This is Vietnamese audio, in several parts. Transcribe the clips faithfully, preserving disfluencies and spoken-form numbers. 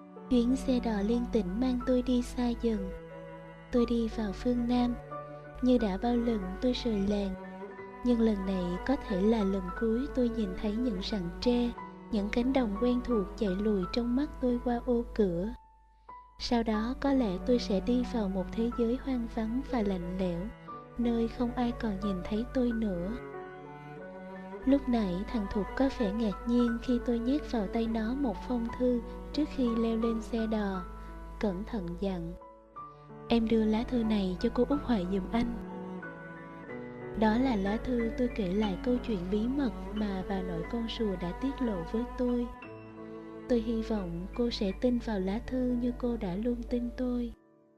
Chuyến xe đò liên tỉnh mang tôi đi xa dần. Tôi đi vào phương Nam. Như đã bao lần tôi rời làng, nhưng lần này có thể là lần cuối tôi nhìn thấy những rặng tre, những cánh đồng quen thuộc chạy lùi trong mắt tôi qua ô cửa. Sau đó có lẽ tôi sẽ đi vào một thế giới hoang vắng và lạnh lẽo, nơi không ai còn nhìn thấy tôi nữa. Lúc nãy thằng Thục có vẻ ngạc nhiên khi tôi nhét vào tay nó một phong thư trước khi leo lên xe đò. Cẩn thận dặn: "Em đưa lá thư này cho cô Út Hoài giùm anh." Đó là lá thư tôi kể lại câu chuyện bí mật mà bà nội con rùa đã tiết lộ với tôi. Tôi hy vọng cô sẽ tin vào lá thư như cô đã luôn tin tôi.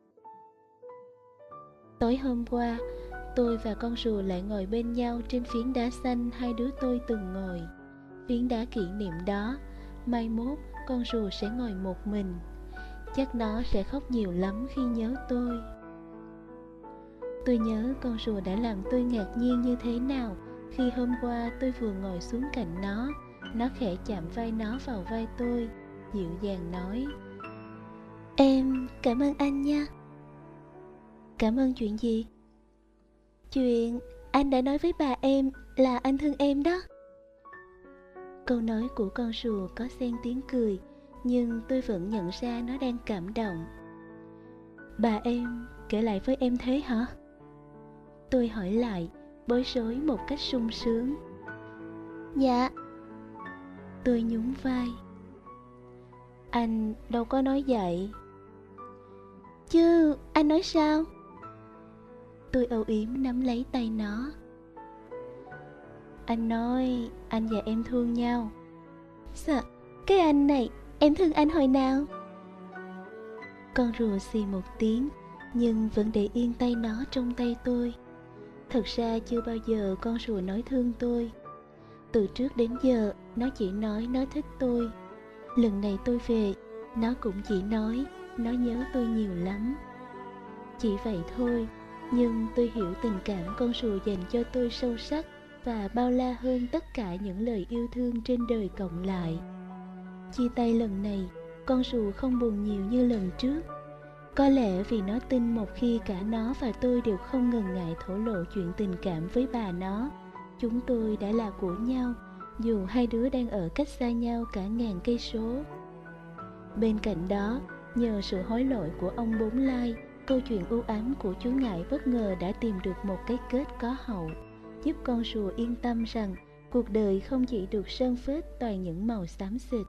Tối hôm qua, tôi và con rùa lại ngồi bên nhau trên phiến đá xanh hai đứa tôi từng ngồi. Phiến đá kỷ niệm đó, mai mốt con rùa sẽ ngồi một mình. Chắc nó sẽ khóc nhiều lắm khi nhớ tôi. Tôi nhớ con rùa đã làm tôi ngạc nhiên như thế nào khi hôm qua tôi vừa ngồi xuống cạnh nó. Nó khẽ chạm vai nó vào vai tôi, dịu dàng nói: "Em cảm ơn anh nha." "Cảm ơn chuyện gì?" "Chuyện anh đã nói với bà em là anh thương em đó." Câu nói của con rùa có xen tiếng cười, nhưng tôi vẫn nhận ra nó đang cảm động. "Bà em kể lại với em thế hả?" Tôi hỏi lại, bối rối một cách sung sướng. "Dạ." Tôi nhún vai. "Anh đâu có nói vậy." "Chứ anh nói sao?" Tôi âu yếm nắm lấy tay nó. "Anh nói anh và em thương nhau." "Sao? Cái anh này, em thương anh hồi nào?" Con rùa xì một tiếng, nhưng vẫn để yên tay nó trong tay tôi. Thật ra chưa bao giờ con rùa nói thương tôi. Từ trước đến giờ, nó chỉ nói nó thích tôi. Lần này tôi về, nó cũng chỉ nói nó nhớ tôi nhiều lắm. Chỉ vậy thôi, nhưng tôi hiểu tình cảm con rùa dành cho tôi sâu sắc và bao la hơn tất cả những lời yêu thương trên đời cộng lại. Chia tay lần này, con rùa không buồn nhiều như lần trước. Có lẽ vì nó tin một khi cả nó và tôi đều không ngần ngại thổ lộ chuyện tình cảm với bà nó, chúng tôi đã là của nhau, dù hai đứa đang ở cách xa nhau cả ngàn cây số. Bên cạnh đó, nhờ sự hối lỗi của ông Bốn Lai, câu chuyện u ám của chú Ngải bất ngờ đã tìm được một cái kết có hậu, giúp con rùa yên tâm rằng cuộc đời không chỉ được sơn phết toàn những màu xám xịt.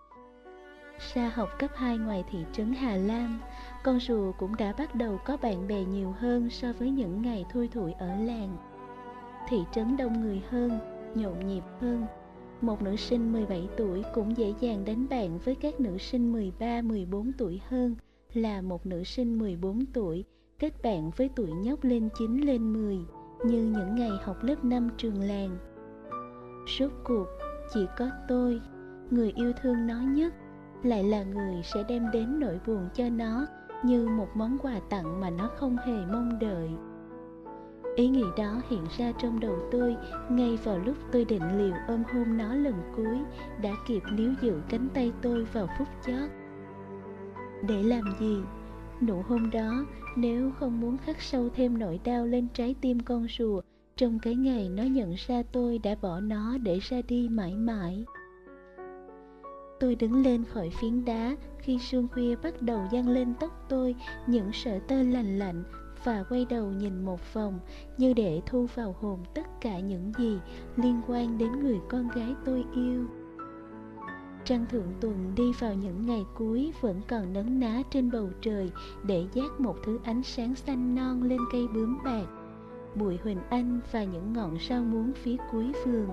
Ra học cấp hai ngoài thị trấn Hà Lam, con rùa cũng đã bắt đầu có bạn bè nhiều hơn so với những ngày thui thủi ở làng. Thị trấn đông người hơn, nhộn nhịp hơn. Một nữ sinh mười bảy tuổi cũng dễ dàng đánh bạn với các nữ sinh mười ba, mười bốn tuổi hơn là một nữ sinh mười bốn tuổi kết bạn với tụi nhóc lên chín lên mười, như những ngày học lớp năm trường làng. Rốt cuộc, chỉ có tôi, người yêu thương nó nhất, lại là người sẽ đem đến nỗi buồn cho nó như một món quà tặng mà nó không hề mong đợi. Ý nghĩ đó hiện ra trong đầu tôi ngay vào lúc tôi định liều ôm hôn nó lần cuối, đã kịp níu giữ cánh tay tôi vào phút chót. Để làm gì? Nụ hôn đó nếu không muốn khắc sâu thêm nỗi đau lên trái tim con rùa trong cái ngày nó nhận ra tôi đã bỏ nó để ra đi mãi mãi. Tôi đứng lên khỏi phiến đá khi sương khuya bắt đầu giăng lên tóc tôi những sợi tơ lành lạnh, và quay đầu nhìn một vòng như để thu vào hồn tất cả những gì liên quan đến người con gái tôi yêu. Trăng thượng tuần đi vào những ngày cuối vẫn còn nấn ná trên bầu trời để dát một thứ ánh sáng xanh non lên cây bướm bạc, bụi huỳnh anh và những ngọn sao muống phía cuối vườn.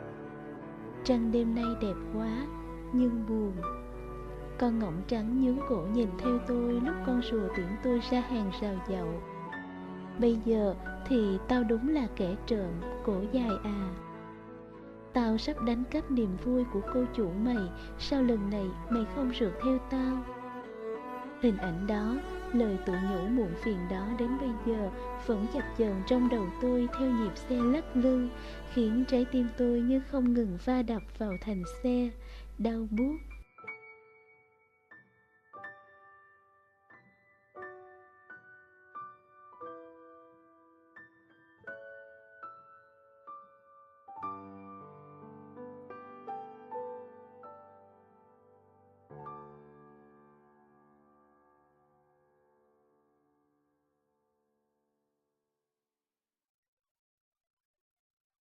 Trăng đêm nay đẹp quá, nhưng buồn. Con ngỗng trắng nhướng cổ nhìn theo tôi lúc con rùa tuyển tôi ra hàng rào dậu. Bây giờ thì tao đúng là kẻ trộm, cổ dài à. Tao sắp đánh cắp niềm vui của cô chủ mày, sao lần này mày không rượt theo tao? Hình ảnh đó, lời tự nhủ muộn phiền đó đến bây giờ vẫn chập chờn trong đầu tôi theo nhịp xe lắc lư, khiến trái tim tôi như không ngừng va đập vào thành xe, đau buốt